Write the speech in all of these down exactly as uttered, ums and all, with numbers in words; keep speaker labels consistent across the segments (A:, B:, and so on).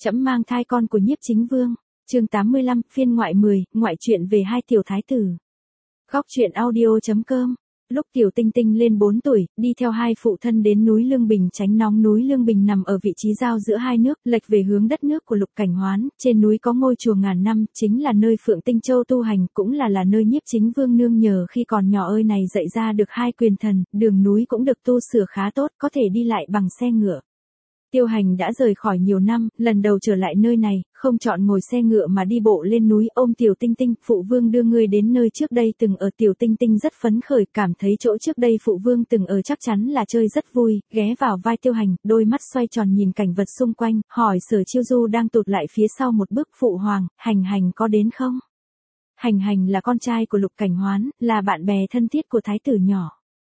A: Trẫm mang thai con của Nhiếp Chính Vương. Chương tám mươi lăm, phiên ngoại mười, ngoại truyện về hai tiểu thái tử. Góc truyện audio chấm com. Lúc Tiểu Tinh Tinh lên bốn tuổi, đi theo hai phụ thân đến núi Lương Bình tránh nóng. Núi Lương Bình nằm ở vị trí giao giữa hai nước, lệch về hướng đất nước của Lục Cảnh Hoán. Trên núi có ngôi chùa ngàn năm, chính là nơi Phượng Tinh Châu tu hành, cũng là là nơi Nhiếp Chính Vương nương nhờ khi còn nhỏ ơi này dạy ra được hai quyền thần. Đường núi cũng được tu sửa khá tốt, có thể đi lại bằng xe ngựa. Tiêu Hành đã rời khỏi nhiều năm, lần đầu trở lại nơi này, không chọn ngồi xe ngựa mà đi bộ lên núi ôm Tiểu Tinh Tinh. Phụ vương đưa ngươi đến nơi trước đây từng ở. Tiểu Tinh Tinh rất phấn khởi, cảm thấy chỗ trước đây phụ vương từng ở chắc chắn là chơi rất vui, ghé vào vai Tiêu Hành, đôi mắt xoay tròn nhìn cảnh vật xung quanh, hỏi Sở Chiêu Du đang tụt lại phía sau một bước. Phụ hoàng, Hành Hành có đến không? Hành Hành là con trai của Lục Cảnh Hoán, là bạn bè thân thiết của thái tử nhỏ.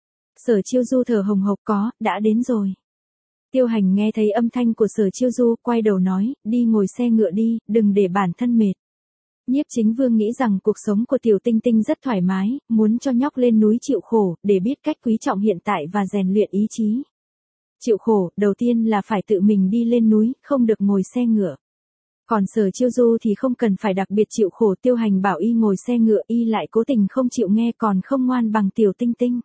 A: Sở Chiêu Du thở hồng hộc, có, đã đến rồi. Tiêu Hành nghe thấy âm thanh của Sở Chiêu Du, quay đầu nói, đi ngồi xe ngựa đi, đừng để bản thân mệt. Nhiếp Chính Vương nghĩ rằng cuộc sống của Tiểu Tinh Tinh rất thoải mái, muốn cho nhóc lên núi chịu khổ, để biết cách quý trọng hiện tại và rèn luyện ý chí. Chịu khổ, đầu tiên là phải tự mình đi lên núi, không được ngồi xe ngựa. Còn Sở Chiêu Du thì không cần phải đặc biệt chịu khổ. Tiêu Hành bảo y ngồi xe ngựa, y lại cố tình không chịu nghe, còn không ngoan bằng Tiểu Tinh Tinh.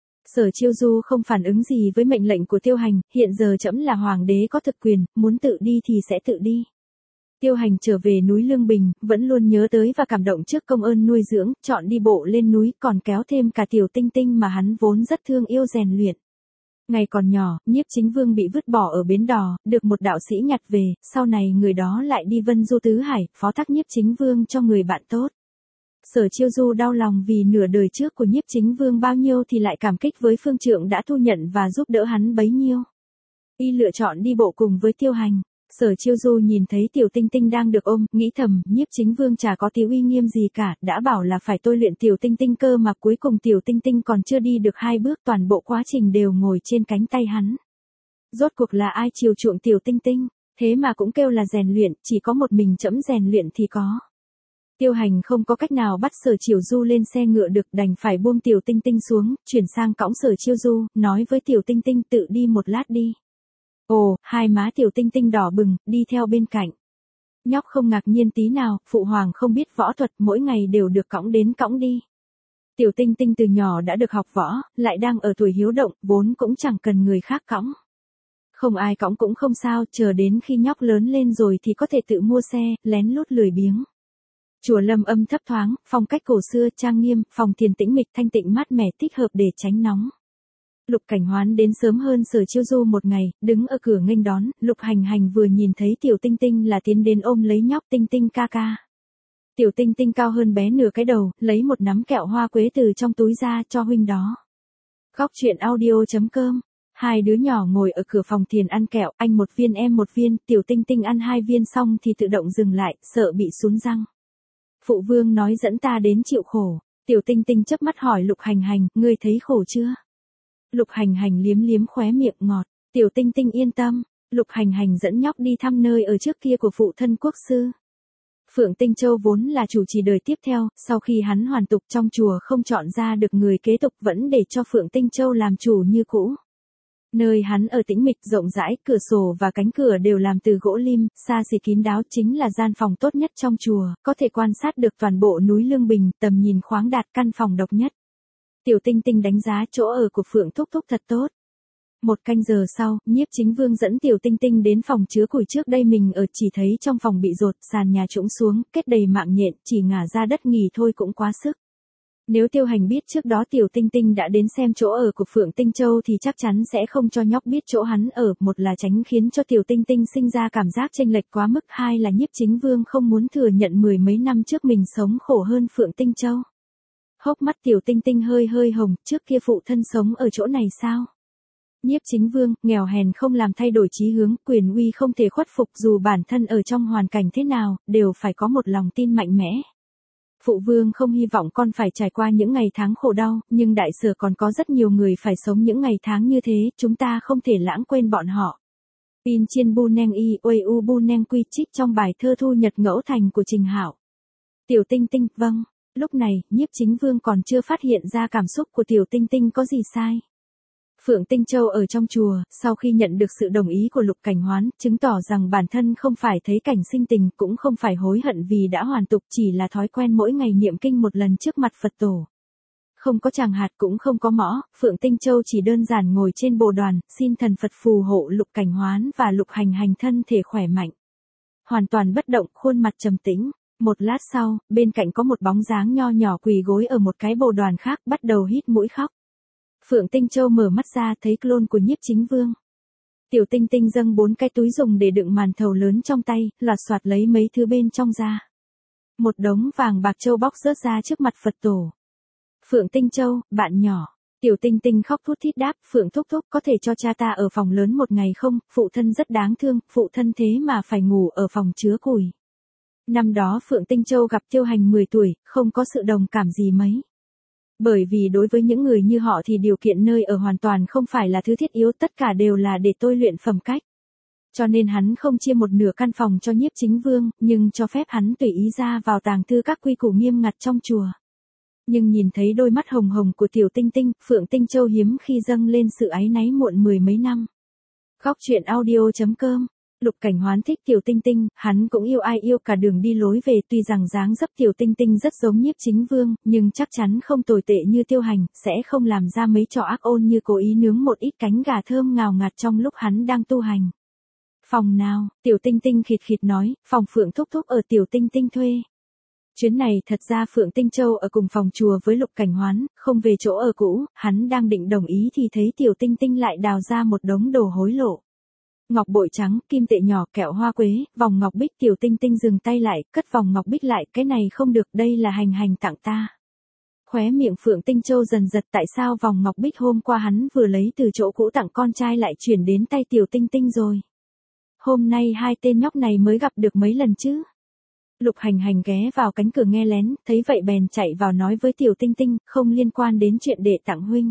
A: Sở Chiêu Du không phản ứng gì với mệnh lệnh của Tiêu Hành, hiện giờ trẫm là hoàng đế có thực quyền, muốn tự đi thì sẽ tự đi. Tiêu Hành trở về núi Lương Bình, vẫn luôn nhớ tới và cảm động trước công ơn nuôi dưỡng, chọn đi bộ lên núi, còn kéo thêm cả Tiểu Tinh Tinh mà hắn vốn rất thương yêu rèn luyện. Ngày còn nhỏ, Nhiếp Chính Vương bị vứt bỏ ở bến đò, được một đạo sĩ nhặt về, sau này người đó lại đi vân du tứ hải, phó thác Nhiếp Chính Vương cho người bạn tốt. Sở Chiêu Du đau lòng vì nửa đời trước của Nhiếp Chính Vương bao nhiêu thì lại cảm kích với phương trượng đã thu nhận và giúp đỡ hắn bấy nhiêu. Y lựa chọn đi bộ cùng với Tiêu Hành. Sở Chiêu Du nhìn thấy Tiểu Tinh Tinh đang được ôm, nghĩ thầm, Nhiếp Chính Vương chả có tí uy nghiêm gì cả, đã bảo là phải tôi luyện Tiểu Tinh Tinh cơ mà cuối cùng Tiểu Tinh Tinh còn chưa đi được hai bước, toàn bộ quá trình đều ngồi trên cánh tay hắn. Rốt cuộc là ai chiều chuộng Tiểu Tinh Tinh, thế mà cũng kêu là rèn luyện, chỉ có một mình trẫm rèn luyện thì có. Tiêu Hành không có cách nào bắt Sở Chiêu Du lên xe ngựa được, đành phải buông Tiểu Tinh Tinh xuống, chuyển sang cõng Sở Chiêu Du, nói với Tiểu Tinh Tinh tự đi một lát đi. Ồ, hai má Tiểu Tinh Tinh đỏ bừng, đi theo bên cạnh. Nhóc không ngạc nhiên tí nào, phụ hoàng không biết võ thuật, mỗi ngày đều được cõng đến cõng đi. Tiểu Tinh Tinh từ nhỏ đã được học võ, lại đang ở tuổi hiếu động, vốn cũng chẳng cần người khác cõng. Không ai cõng cũng không sao, chờ đến khi nhóc lớn lên rồi thì có thể tự mua xe, lén lút lười biếng. Chùa Lâm âm thấp thoáng, phong cách cổ xưa trang nghiêm, phòng thiền tĩnh mịch thanh tịnh mát mẻ, thích hợp để tránh nóng. Lục Cảnh Hoán đến sớm hơn Sở Chiêu Du một ngày, đứng ở cửa nghênh đón. Lục Hành Hành vừa nhìn thấy Tiểu Tinh Tinh là tiến đến ôm lấy nhóc. Tinh Tinh ca ca. Tiểu Tinh Tinh cao hơn bé nửa cái đầu, lấy một nắm kẹo hoa quế từ trong túi ra cho huynh đó. Góc truyện audio chấm com. Hai đứa nhỏ ngồi ở cửa phòng thiền ăn kẹo, anh một viên em một viên. Tiểu Tinh Tinh ăn hai viên xong thì tự động dừng lại, sợ bị sún răng. Phụ vương nói dẫn ta đến chịu khổ. Tiểu Tinh Tinh chớp mắt hỏi Lục Hành Hành, ngươi thấy khổ chưa? Lục Hành Hành liếm liếm khóe miệng ngọt. Tiểu Tinh Tinh yên tâm. Lục Hành Hành dẫn nhóc đi thăm nơi ở trước kia của phụ thân quốc sư. Phượng Tinh Châu vốn là chủ trì đời tiếp theo, sau khi hắn hoàn tục trong chùa không chọn ra được người kế tục, vẫn để cho Phượng Tinh Châu làm chủ như cũ. Nơi hắn ở tĩnh mịch rộng rãi, cửa sổ và cánh cửa đều làm từ gỗ lim, xa xỉ kín đáo, chính là gian phòng tốt nhất trong chùa, có thể quan sát được toàn bộ núi Lương Bình, tầm nhìn khoáng đạt, căn phòng độc nhất. Tiểu Tinh Tinh đánh giá chỗ ở của Phượng Thúc Thúc thật tốt. Một canh giờ sau, Nhiếp Chính Vương dẫn Tiểu Tinh Tinh đến phòng chứa củi trước đây mình ở, chỉ thấy trong phòng bị dột, sàn nhà trũng xuống, kết đầy mạng nhện, chỉ ngả ra đất nghỉ thôi cũng quá sức. Nếu Tiêu Hành biết trước đó Tiểu Tinh Tinh đã đến xem chỗ ở của Phượng Tinh Châu thì chắc chắn sẽ không cho nhóc biết chỗ hắn ở, một là tránh khiến cho Tiểu Tinh Tinh sinh ra cảm giác chênh lệch quá mức, hai là Nhiếp Chính Vương không muốn thừa nhận mười mấy năm trước mình sống khổ hơn Phượng Tinh Châu. Hốc mắt Tiểu Tinh Tinh hơi hơi hồng, trước kia phụ thân sống ở chỗ này sao? Nhiếp Chính Vương, nghèo hèn không làm thay đổi chí hướng, quyền uy không thể khuất phục, dù bản thân ở trong hoàn cảnh thế nào, đều phải có một lòng tin mạnh mẽ. Phụ vương không hy vọng con phải trải qua những ngày tháng khổ đau, nhưng đại sở còn có rất nhiều người phải sống những ngày tháng như thế, chúng ta không thể lãng quên bọn họ. Pin chiên bu neng y uây u bu neng quy trích trong bài thơ Thu Nhật Ngẫu Thành của Trình Hạo. Tiểu Tinh Tinh, vâng. Lúc này, Nhiếp Chính Vương còn chưa phát hiện ra cảm xúc của Tiểu Tinh Tinh có gì sai. Phượng Tinh Châu ở trong chùa, sau khi nhận được sự đồng ý của Lục Cảnh Hoán, chứng tỏ rằng bản thân không phải thấy cảnh sinh tình, cũng không phải hối hận vì đã hoàn tục, chỉ là thói quen mỗi ngày niệm kinh một lần trước mặt Phật tổ. Không có tràng hạt cũng không có mõ, Phượng Tinh Châu chỉ đơn giản ngồi trên bồ đoàn, xin thần Phật phù hộ Lục Cảnh Hoán và Lục Hành Hành thân thể khỏe mạnh. Hoàn toàn bất động, khuôn mặt trầm tĩnh. Một lát sau, bên cạnh có một bóng dáng nho nhỏ quỳ gối ở một cái bồ đoàn khác, bắt đầu hít mũi khóc. Phượng Tinh Châu mở mắt ra thấy clone của Nhiếp Chính Vương. Tiểu Tinh Tinh dâng bốn cái túi dùng để đựng màn thầu lớn trong tay, loạt soạt lấy mấy thứ bên trong ra. Một đống vàng bạc châu bóc rớt ra trước mặt Phật tổ. Phượng Tinh Châu, bạn nhỏ. Tiểu Tinh Tinh khóc thút thít đáp, Phượng thúc thúc có thể cho cha ta ở phòng lớn một ngày không, phụ thân rất đáng thương, phụ thân thế mà phải ngủ ở phòng chứa củi. Năm đó Phượng Tinh Châu gặp Tiêu Hành mười tuổi, không có sự đồng cảm gì mấy. Bởi vì đối với những người như họ thì điều kiện nơi ở hoàn toàn không phải là thứ thiết yếu, tất cả đều là để tôi luyện phẩm cách. Cho nên hắn không chia một nửa căn phòng cho Nhiếp Chính Vương, nhưng cho phép hắn tùy ý ra vào tàng thư các quy củ nghiêm ngặt trong chùa. Nhưng nhìn thấy đôi mắt hồng hồng của Tiểu Tinh Tinh, Phượng Tinh Châu hiếm khi dâng lên sự áy náy muộn mười mấy năm. Góc truyện audio chấm com. Lục Cảnh Hoán thích Tiểu Tinh Tinh, hắn cũng yêu ai yêu cả đường đi lối về, tuy rằng dáng dấp Tiểu Tinh Tinh rất giống Nhiếp Chính Vương, nhưng chắc chắn không tồi tệ như Tiêu Hành, sẽ không làm ra mấy trò ác ôn như cố ý nướng một ít cánh gà thơm ngào ngạt trong lúc hắn đang tu hành. Phòng nào? Tiểu Tinh Tinh khịt khịt nói, phòng Phượng thúc thúc ở Tiểu Tinh Tinh thuê. Chuyến này thật ra Phượng Tinh Châu ở cùng phòng chùa với Lục Cảnh Hoán, không về chỗ ở cũ, hắn đang định đồng ý thì thấy Tiểu Tinh Tinh lại đào ra một đống đồ hối lộ. Ngọc bội trắng, kim tệ nhỏ, kẹo hoa quế, vòng ngọc bích. Tiểu Tinh Tinh dừng tay lại, cất vòng ngọc bích lại, cái này không được, đây là Hành Hành tặng ta. Khóe miệng Phượng Tinh Châu dần giật, tại sao vòng ngọc bích hôm qua hắn vừa lấy từ chỗ cũ tặng con trai lại chuyển đến tay Tiểu Tinh Tinh rồi. Hôm nay hai tên nhóc này mới gặp được mấy lần chứ. Lục Hành Hành ghé vào cánh cửa nghe lén, thấy vậy bèn chạy vào nói với Tiểu Tinh Tinh, không liên quan đến chuyện đệ tặng huynh.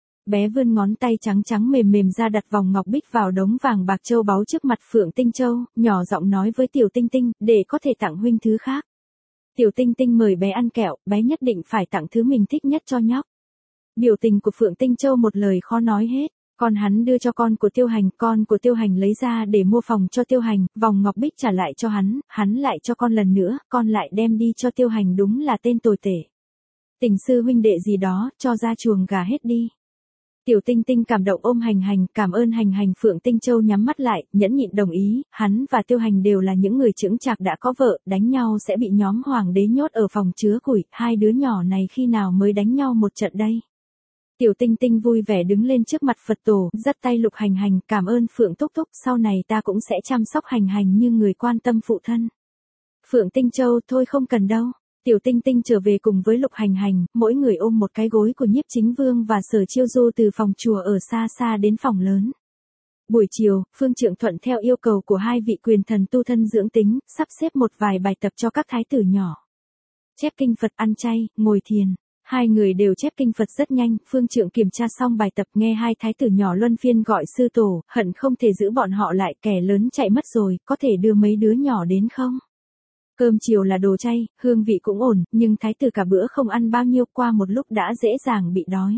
A: Bé vươn ngón tay trắng trắng mềm mềm ra đặt vòng ngọc bích vào đống vàng bạc châu báu trước mặt Phượng Tinh Châu, nhỏ giọng nói với Tiểu Tinh Tinh, để có thể tặng huynh thứ khác. Tiểu Tinh Tinh mời bé ăn kẹo, bé nhất định phải tặng thứ mình thích nhất cho nhóc. Biểu tình của Phượng Tinh Châu một lời khó nói hết. Con hắn đưa cho con của Tiêu Hành, con của Tiêu Hành lấy ra để mua phòng cho Tiêu Hành, vòng ngọc bích trả lại cho hắn, hắn lại cho con lần nữa, con lại đem đi cho Tiêu Hành, đúng là tên tồi tệ. Tình sư huynh đệ gì đó, cho ra chuồng gà hết đi. Tiểu Tinh Tinh cảm động ôm Hành Hành, cảm ơn Hành Hành. Phượng Tinh Châu nhắm mắt lại, nhẫn nhịn đồng ý, hắn và Tiêu Hành đều là những người chững chạc đã có vợ, đánh nhau sẽ bị nhóm hoàng đế nhốt ở phòng chứa củi, hai đứa nhỏ này khi nào mới đánh nhau một trận đây. Tiểu Tinh Tinh vui vẻ đứng lên trước mặt Phật tổ, dắt tay Lục Hành Hành, cảm ơn Phượng thúc thúc, sau này ta cũng sẽ chăm sóc Hành Hành như người quan tâm phụ thân. Phượng Tinh Châu, thôi không cần đâu. Tiểu Tinh Tinh trở về cùng với Lục Hành Hành, mỗi người ôm một cái gối của Nhiếp Chính Vương và Sở Chiêu Du từ phòng chùa ở xa xa đến phòng lớn. Buổi chiều, Phương Trượng Thuận theo yêu cầu của hai vị quyền thần tu thân dưỡng tính, sắp xếp một vài bài tập cho các thái tử nhỏ. Chép kinh Phật, ăn chay, ngồi thiền. Hai người đều chép kinh Phật rất nhanh, Phương Trượng kiểm tra xong bài tập nghe hai thái tử nhỏ luân phiên gọi sư tổ, hận không thể giữ bọn họ lại, kẻ lớn chạy mất rồi, có thể đưa mấy đứa nhỏ đến không? Cơm chiều là đồ chay, hương vị cũng ổn, nhưng thái tử cả bữa không ăn bao nhiêu, qua một lúc đã dễ dàng bị đói.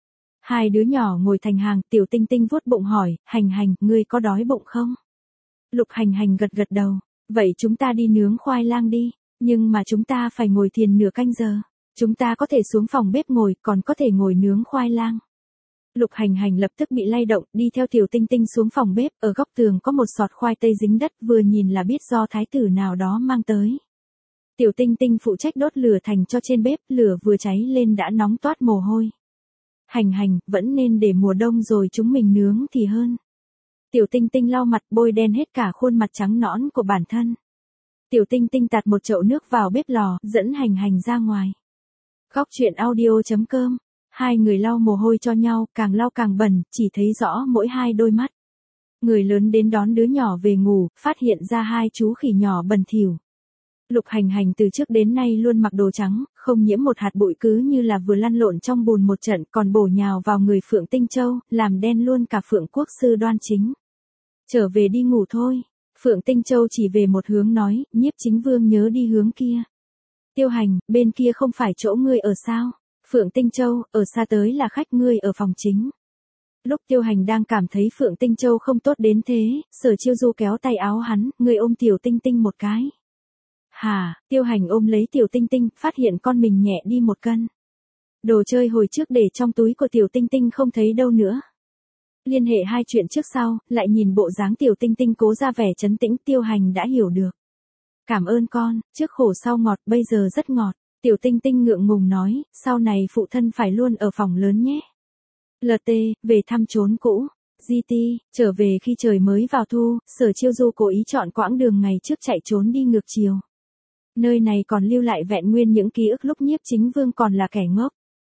A: Hai đứa nhỏ ngồi thành hàng, Tiểu Tinh Tinh vuốt bụng hỏi, Hành Hành, ngươi có đói bụng không? Lục Hành Hành gật gật đầu, vậy chúng ta đi nướng khoai lang đi, nhưng mà chúng ta phải ngồi thiền nửa canh giờ. Chúng ta có thể xuống phòng bếp ngồi, còn có thể ngồi nướng khoai lang. Lục Hành Hành lập tức bị lay động, đi theo Tiểu Tinh Tinh xuống phòng bếp, ở góc tường có một sọt khoai tây dính đất, vừa nhìn là biết do thái tử nào đó mang tới. Tiểu Tinh Tinh phụ trách đốt lửa thành cho trên bếp, lửa vừa cháy lên đã nóng toát mồ hôi. Hành Hành, vẫn nên để mùa đông rồi chúng mình nướng thì hơn. Tiểu Tinh Tinh lau mặt, bôi đen hết cả khuôn mặt trắng nõn của bản thân. Tiểu Tinh Tinh tạt một chậu nước vào bếp lò, dẫn Hành Hành ra ngoài. Góc truyện audio chấm com. Hai người lau mồ hôi cho nhau, càng lau càng bẩn, chỉ thấy rõ mỗi hai đôi mắt. Người lớn đến đón đứa nhỏ về ngủ, phát hiện ra hai chú khỉ nhỏ bẩn thỉu. Lục Hành Hành từ trước đến nay luôn mặc đồ trắng, không nhiễm một hạt bụi, cứ như là vừa lăn lộn trong bùn một trận, còn bổ nhào vào người Phượng Tinh Châu, làm đen luôn cả Phượng Quốc sư Đoan Chính. Trở về đi ngủ thôi. Phượng Tinh Châu chỉ về một hướng nói, Nhiếp Chính Vương nhớ đi hướng kia. Tiêu Hành, bên kia không phải chỗ ngươi ở sao? Phượng Tinh Châu, ở xa tới là khách, ngươi ở phòng chính. Lúc Tiêu Hành đang cảm thấy Phượng Tinh Châu không tốt đến thế, Sở Chiêu Du kéo tay áo hắn, người ôm Tiểu Tinh Tinh một cái. Hà, Tiêu Hành ôm lấy Tiểu Tinh Tinh, phát hiện con mình nhẹ đi một cân. Đồ chơi hồi trước để trong túi của Tiểu Tinh Tinh không thấy đâu nữa. Liên hệ hai chuyện trước sau, lại nhìn bộ dáng Tiểu Tinh Tinh cố ra vẻ trấn tĩnh, Tiêu Hành đã hiểu được. Cảm ơn con, trước khổ sau ngọt, bây giờ rất ngọt. Tiểu Tinh Tinh ngượng ngùng nói, sau này phụ thân phải luôn ở phòng lớn nhé. lờ tê, về thăm chốn cũ. giê tê, trở về khi trời mới vào thu, Sở Chiêu Du cố ý chọn quãng đường ngày trước chạy trốn đi ngược chiều. Nơi này còn lưu lại vẹn nguyên những ký ức lúc Nhiếp Chính Vương còn là kẻ ngốc.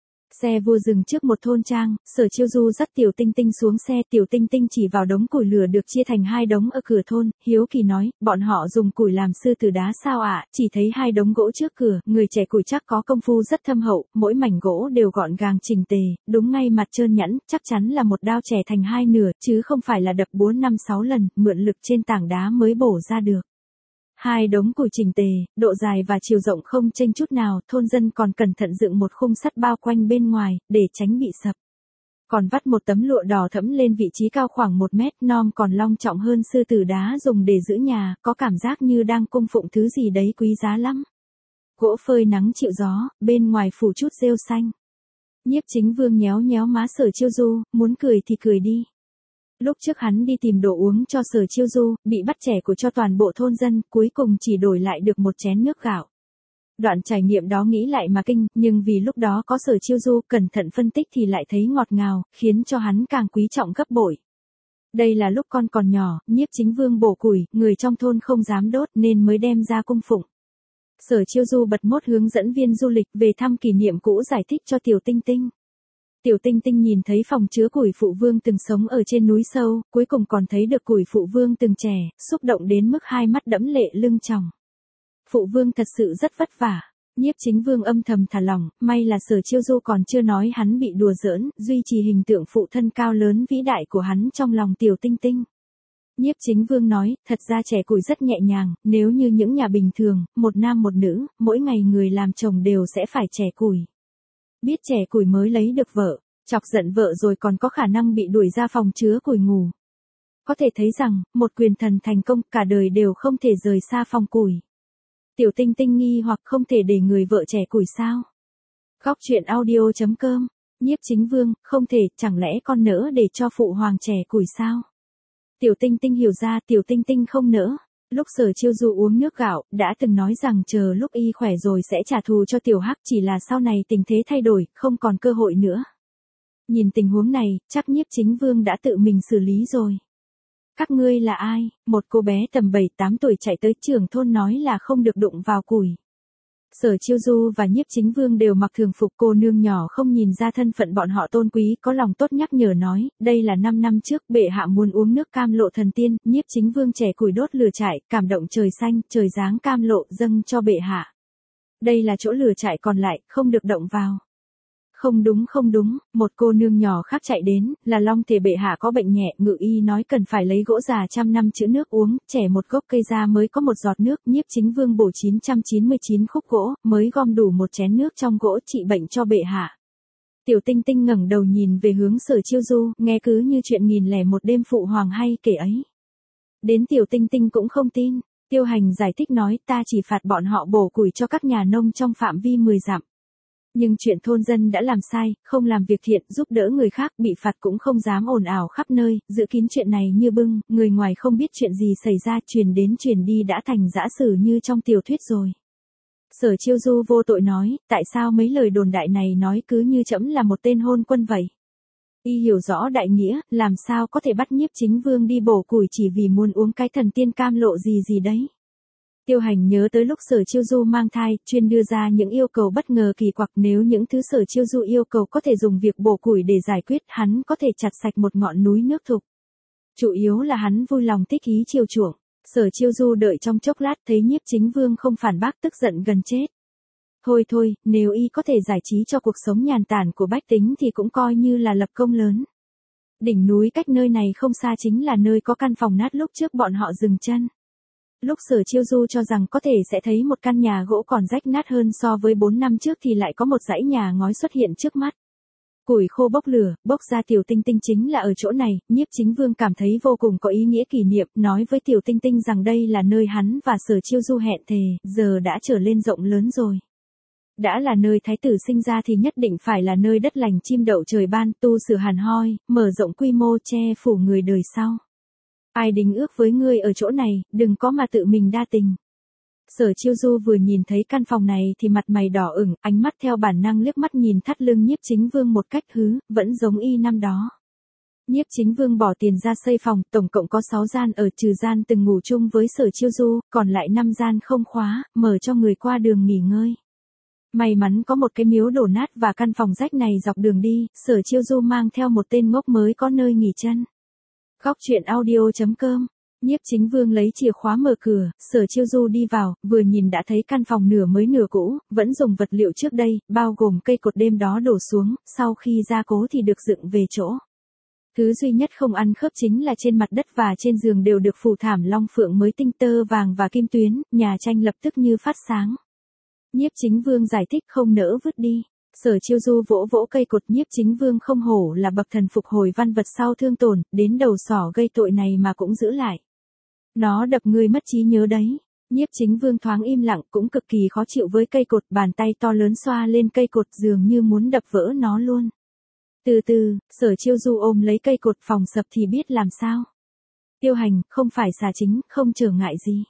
A: Xe vua dừng trước một thôn trang, Sở Chiêu Du dắt Tiểu Tinh Tinh xuống xe, Tiểu Tinh Tinh chỉ vào đống củi lửa được chia thành hai đống ở cửa thôn, hiếu kỳ nói, bọn họ dùng củi làm sư tử đá sao ạ, chỉ thấy hai đống gỗ trước cửa, người trẻ củi chắc có công phu rất thâm hậu, mỗi mảnh gỗ đều gọn gàng chỉnh tề, đúng ngay mặt trơn nhẵn, chắc chắn là một đao chẻ thành hai nửa, chứ không phải là đập bốn năm sáu lần, mượn lực trên tảng đá mới bổ ra được. Hai đống củi chỉnh tề, độ dài và chiều rộng không chênh chút nào, thôn dân còn cẩn thận dựng một khung sắt bao quanh bên ngoài, để tránh bị sập. Còn vắt một tấm lụa đỏ thẫm lên vị trí cao khoảng một mét, non còn long trọng hơn sư tử đá dùng để giữ nhà, có cảm giác như đang cung phụng thứ gì đấy quý giá lắm. Gỗ phơi nắng chịu gió, bên ngoài phủ chút rêu xanh. Nhiếp Chính Vương nhéo nhéo má Sở Chiêu Du, muốn cười thì cười đi. Lúc trước hắn đi tìm đồ uống cho Sở Chiêu Du, bị bắt trẻ của cho toàn bộ thôn dân, cuối cùng chỉ đổi lại được một chén nước gạo. Đoạn trải nghiệm đó nghĩ lại mà kinh, nhưng vì lúc đó có Sở Chiêu Du cẩn thận phân tích thì lại thấy ngọt ngào, khiến cho hắn càng quý trọng gấp bội. Đây là lúc con còn nhỏ, Nhiếp Chính Vương bổ củi, người trong thôn không dám đốt nên mới đem ra cung phụng. Sở Chiêu Du bật mốt hướng dẫn viên du lịch về thăm kỷ niệm cũ giải thích cho Tiểu Tinh Tinh. Tiểu Tinh Tinh nhìn thấy phòng chứa củi phụ vương từng sống ở trên núi sâu, cuối cùng còn thấy được củi phụ vương từng trẻ, xúc động đến mức hai mắt đẫm lệ lưng tròng. Phụ vương thật sự rất vất vả. Nhiếp Chính Vương âm thầm thả lỏng, may là Sở Chiêu Du còn chưa nói hắn bị đùa giỡn, duy trì hình tượng phụ thân cao lớn vĩ đại của hắn trong lòng Tiểu Tinh Tinh. Nhiếp Chính Vương nói, thật ra trẻ củi rất nhẹ nhàng, nếu như những nhà bình thường, một nam một nữ, mỗi ngày người làm chồng đều sẽ phải trẻ củi. Biết trẻ củi mới lấy được vợ, chọc giận vợ rồi còn có khả năng bị đuổi ra phòng chứa củi ngủ. Có thể thấy rằng, một quyền thần thành công cả đời đều không thể rời xa phòng củi. Tiểu Tinh Tinh nghi hoặc không thể để người vợ trẻ củi sao? Góc truyện audio chấm com, Nhiếp Chính Vương, không thể, chẳng lẽ con nỡ để cho phụ hoàng trẻ củi sao? Tiểu Tinh Tinh hiểu ra, Tiểu Tinh Tinh không nỡ. Lúc Sở Chiêu Du uống nước gạo, đã từng nói rằng chờ lúc y khỏe rồi sẽ trả thù cho Tiểu Hắc, chỉ là sau này tình thế thay đổi, không còn cơ hội nữa. Nhìn tình huống này, chắc Nhiếp Chính Vương đã tự mình xử lý rồi. Các ngươi là ai? Một cô bé tầm bảy tám tuổi chạy tới trưởng thôn nói là không được đụng vào củi. Sở Chiêu Du và Nhiếp Chính Vương đều mặc thường phục, cô nương nhỏ không nhìn ra thân phận bọn họ tôn quý, có lòng tốt nhắc nhở nói, đây là năm năm trước bệ hạ muốn uống nước cam lộ thần tiên, Nhiếp Chính Vương trẻ củi đốt lửa trại, cảm động trời xanh, trời giáng cam lộ dâng cho bệ hạ. Đây là chỗ lửa trại còn lại, không được động vào. Không đúng không đúng, một cô nương nhỏ khác chạy đến, là long thể bệ hạ có bệnh nhẹ, ngự y nói cần phải lấy gỗ già trăm năm chữ nước uống, trẻ một gốc cây ra mới có một giọt nước, Nhiếp Chính Vương bổ chín trăm chín mươi chín khúc gỗ, mới gom đủ một chén nước trong gỗ trị bệnh cho bệ hạ. Tiểu Tinh Tinh ngẩng đầu nhìn về hướng Sở Chiêu Du, nghe cứ như chuyện nghìn lẻ một đêm phụ hoàng hay kể ấy. Đến Tiểu Tinh Tinh cũng không tin, Tiêu Hành giải thích nói ta chỉ phạt bọn họ bổ củi cho các nhà nông trong phạm vi mười dặm. Nhưng chuyện thôn dân đã làm sai, không làm việc thiện, giúp đỡ người khác, bị phạt cũng không dám ồn ào khắp nơi, giữ kín chuyện này như bưng, người ngoài không biết chuyện gì xảy ra, truyền đến truyền đi đã thành dã sử như trong tiểu thuyết rồi. Sở Chiêu Du vô tội nói, tại sao mấy lời đồn đại này nói cứ như trẫm là một tên hôn quân vậy? Y hiểu rõ đại nghĩa, làm sao có thể bắt Nhiếp Chính Vương đi bổ củi chỉ vì muốn uống cái thần tiên cam lộ gì gì đấy. Tiêu Hành nhớ tới lúc Sở Chiêu Du mang thai, chuyên đưa ra những yêu cầu bất ngờ kỳ quặc, nếu những thứ Sở Chiêu Du yêu cầu có thể dùng việc bổ củi để giải quyết, hắn có thể chặt sạch một ngọn núi nước thục. Chủ yếu là hắn vui lòng thích ý chiều chuộng. Sở Chiêu Du đợi trong chốc lát thấy Nhiếp Chính Vương không phản bác tức giận gần chết. Thôi thôi, nếu y có thể giải trí cho cuộc sống nhàn tản của bách tính thì cũng coi như là lập công lớn. Đỉnh núi cách nơi này không xa chính là nơi có căn phòng nát lúc trước bọn họ dừng chân. Lúc Sở Chiêu Du cho rằng có thể sẽ thấy một căn nhà gỗ còn rách nát hơn so với bốn năm trước thì lại có một dãy nhà ngói xuất hiện trước mắt. Củi khô bốc lửa, bốc ra Tiểu Tinh Tinh chính là ở chỗ này, Nhiếp Chính Vương cảm thấy vô cùng có ý nghĩa kỷ niệm, nói với Tiểu Tinh Tinh rằng đây là nơi hắn và Sở Chiêu Du hẹn thề, giờ đã trở lên rộng lớn rồi. Đã là nơi thái tử sinh ra thì nhất định phải là nơi đất lành chim đậu trời ban, tu sửa hàn hoi, mở rộng quy mô che phủ người đời sau. Ai đính ước với ngươi ở chỗ này, đừng có mà tự mình đa tình. Sở Chiêu Du vừa nhìn thấy căn phòng này thì mặt mày đỏ ửng, ánh mắt theo bản năng liếc mắt nhìn thắt lưng Nhiếp Chính Vương một cách hứ, vẫn giống y năm đó. Nhiếp Chính Vương bỏ tiền ra xây phòng, tổng cộng có sáu gian ở, trừ gian từng ngủ chung với Sở Chiêu Du, còn lại năm gian không khóa, mở cho người qua đường nghỉ ngơi. May mắn có một cái miếu đổ nát và căn phòng rách này dọc đường đi, Sở Chiêu Du mang theo một tên ngốc mới có nơi nghỉ chân. Góc truyện audio chấm com. Nhiếp Chính Vương lấy chìa khóa mở cửa, Sở Chiêu Du đi vào, vừa nhìn đã thấy căn phòng nửa mới nửa cũ, vẫn dùng vật liệu trước đây, bao gồm cây cột đêm đó đổ xuống, sau khi gia cố thì được dựng về chỗ. Thứ duy nhất không ăn khớp chính là trên mặt đất và trên giường đều được phủ thảm long phượng mới tinh tơ vàng và kim tuyến, nhà tranh lập tức như phát sáng. Nhiếp Chính Vương giải thích không nỡ vứt đi. Sở Chiêu Du vỗ vỗ cây cột, Nhiếp Chính Vương không hổ là bậc thần phục hồi văn vật sau thương tổn, đến đầu sỏ gây tội này mà cũng giữ lại. Nó đập ngươi mất trí nhớ đấy. Nhiếp Chính Vương thoáng im lặng, cũng cực kỳ khó chịu với cây cột, bàn tay to lớn xoa lên cây cột dường như muốn đập vỡ nó luôn. Từ từ, Sở Chiêu Du ôm lấy cây cột, phòng sập thì biết làm sao. Tiêu Hành, không phải xà chính, không trở ngại gì.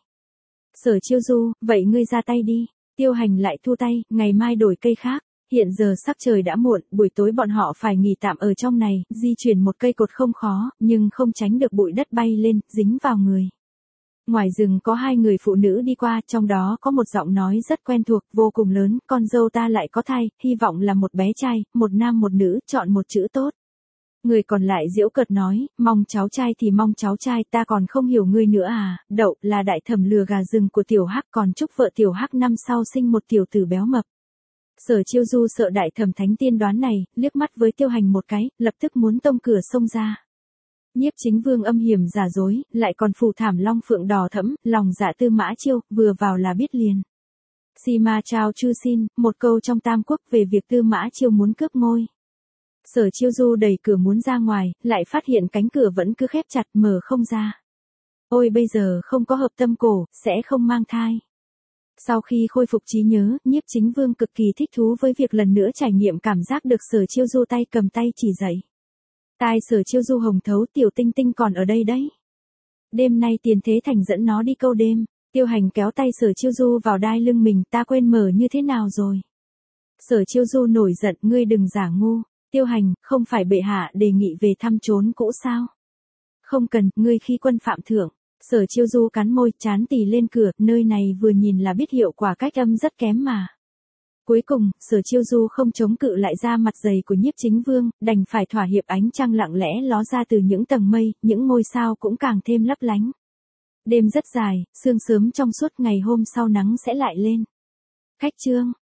A: Sở Chiêu Du, vậy ngươi ra tay đi. Tiêu Hành lại thu tay, ngày mai đổi cây khác. Hiện giờ sắc trời đã muộn, buổi tối bọn họ phải nghỉ tạm ở trong này, di chuyển một cây cột không khó, nhưng không tránh được bụi đất bay lên, dính vào người. Ngoài rừng có hai người phụ nữ đi qua, trong đó có một giọng nói rất quen thuộc, vô cùng lớn, con dâu ta lại có thai, hy vọng là một bé trai, một nam một nữ, chọn một chữ tốt. Người còn lại giễu cợt nói, mong cháu trai thì mong cháu trai, ta còn không hiểu ngươi nữa à, đậu là đại thẩm lừa gà rừng của tiểu hắc, còn chúc vợ tiểu hắc năm sau sinh một tiểu tử béo mập. Sở Chiêu Du sợ đại thẩm thánh tiên đoán này, liếc mắt với Tiêu Hành một cái, lập tức muốn tông cửa xông ra. Nhiếp Chính Vương âm hiểm giả dối, lại còn phủ thảm long phượng đỏ thẫm, lòng dạ Tư Mã Chiêu, vừa vào là biết liền. Sima Chao Chu Xin, một câu trong Tam Quốc về việc Tư Mã Chiêu muốn cướp ngôi. Sở Chiêu Du đẩy cửa muốn ra ngoài, lại phát hiện cánh cửa vẫn cứ khép chặt, mở không ra. Ôi bây giờ không có hợp tâm cổ, sẽ không mang thai. Sau khi khôi phục trí nhớ, Nhiếp Chính Vương cực kỳ thích thú với việc lần nữa trải nghiệm cảm giác được Sở Chiêu Du tay cầm tay chỉ dạy. Tai Sở Chiêu Du hồng thấu, Tiểu Tinh Tinh còn ở đây đấy. Đêm nay Tiền Thế Thành dẫn nó đi câu đêm. Tiêu Hành kéo tay Sở Chiêu Du vào đai lưng mình, ta quên mở như thế nào rồi. Sở Chiêu Du nổi giận, ngươi đừng giả ngu. Tiêu Hành, không phải bệ hạ đề nghị về thăm trốn cũ sao? Không cần, ngươi khi quân phạm thượng. Sở Chiêu Du cắn môi, chán tì lên cửa, nơi này vừa nhìn là biết hiệu quả cách âm rất kém mà. Cuối cùng, Sở Chiêu Du không chống cự lại ra mặt dày của Nhiếp Chính Vương, đành phải thỏa hiệp. Ánh trăng lặng lẽ ló ra từ những tầng mây, những ngôi sao cũng càng thêm lấp lánh. Đêm rất dài, sương sớm trong suốt, ngày hôm sau nắng sẽ lại lên. Khách chương